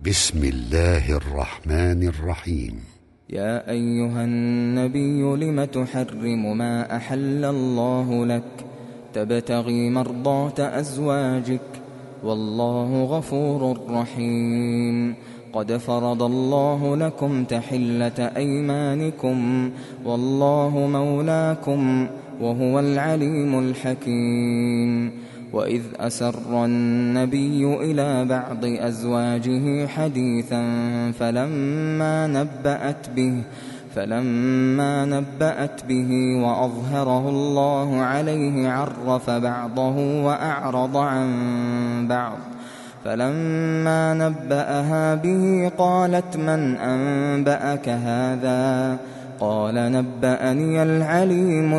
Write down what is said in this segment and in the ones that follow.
بسم الله الرحمن الرحيم. يا أيها النبي لم تحرم ما أحل الله لك تبتغي مرضات أزواجك والله غفور رحيم. قد فرض الله لكم تحلة أيمانكم والله مولاكم وهو العليم الحكيم. وإذ أسر النبي إلى بعض أزواجه حديثا فلما نبأت به وأظهره الله عليه عرف بعضه وأعرض عن بعض. فلما نبأها به قالت من أنبأك هذا؟ قال نبأني العليم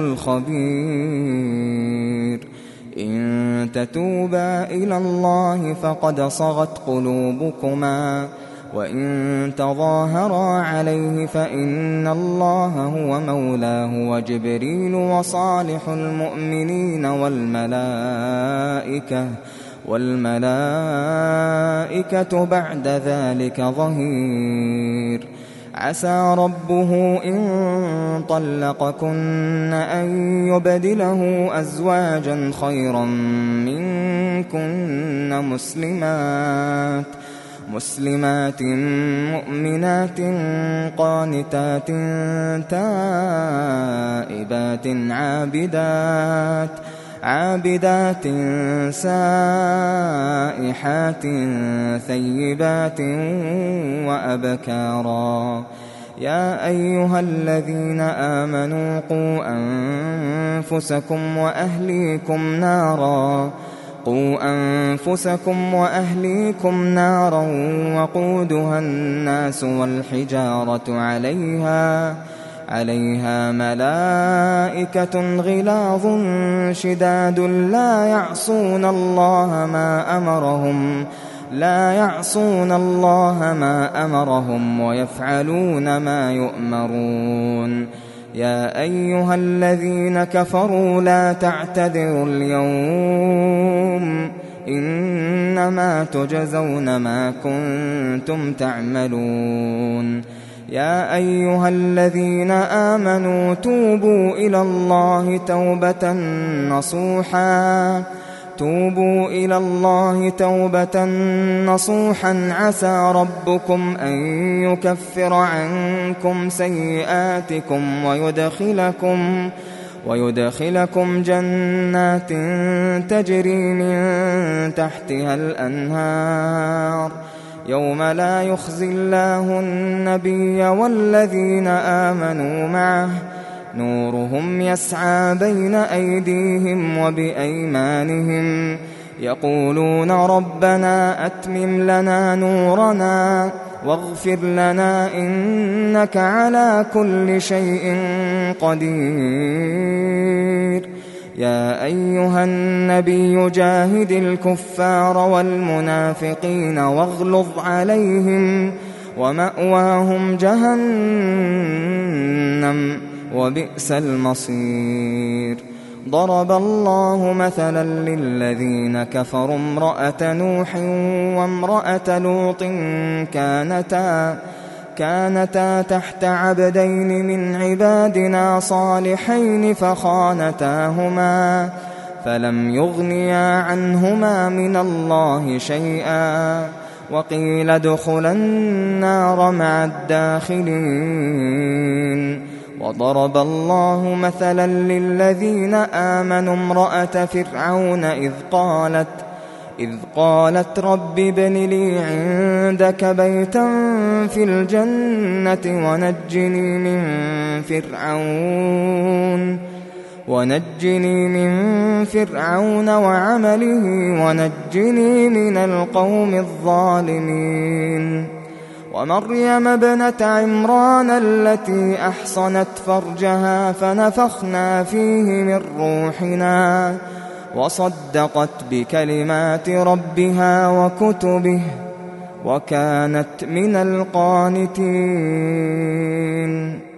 الخبير. إن تتوبا إلى الله فقد صغت قلوبكما وإن تظاهرا عليه فإن الله هو مولاه وجبريل وصالح المؤمنين والملائكة بعد ذلك ظهير. عسى ربه إن طلقكن أن يبدله أزواجا خيرا منكن مسلمات مؤمنات قانتات تائبات عابدات سائحات ثيبات وأبكارا. يا أيها الذين آمنوا قوا أنفسكم وأهليكم نارا وقودها الناس والحجارة عليها ملائكة غلاظ شداد لا يعصون الله ما أمرهم ويفعلون ما يؤمرون. يا أيها الذين كفروا لا تعتذروا اليوم إنما تجزون ما كنتم تعملون. يا أيها الذين آمنوا توبوا إلى الله توبة نصوحا عسى ربكم أن يكفر عنكم سيئاتكم ويدخلكم جنات تجري من تحتها الأنهار يوم لا يخزي الله النبي والذين آمنوا معه نورهم يسعى بين أيديهم وبأيمانهم يقولون ربنا أتمم لنا نورنا واغفر لنا إنك على كل شيء قدير. يا أيها النبي جاهد الكفار والمنافقين واغلظ عليهم ومأواهم جهنم وبئس المصير. ضرب الله مثلا للذين كفروا امرأة نوح وامرأة لوط كانتا تحت عبدين من عبادنا صالحين فخانتاهما فلم يغنيا عنهما من الله شيئا وقيل ادخلا النار مع الداخلين. وضرب الله مثلا للذين آمنوا امرأة فرعون إذ قالت رب ابن لي عندك بيتا في الجنة ونجني من فرعون وعمله ونجني من القوم الظالمين. ومريم ابنة عمران التي أحصنت فرجها فنفخنا فيه من روحنا وصدقت بكلمات ربها وكتبه وكانت من القانتين.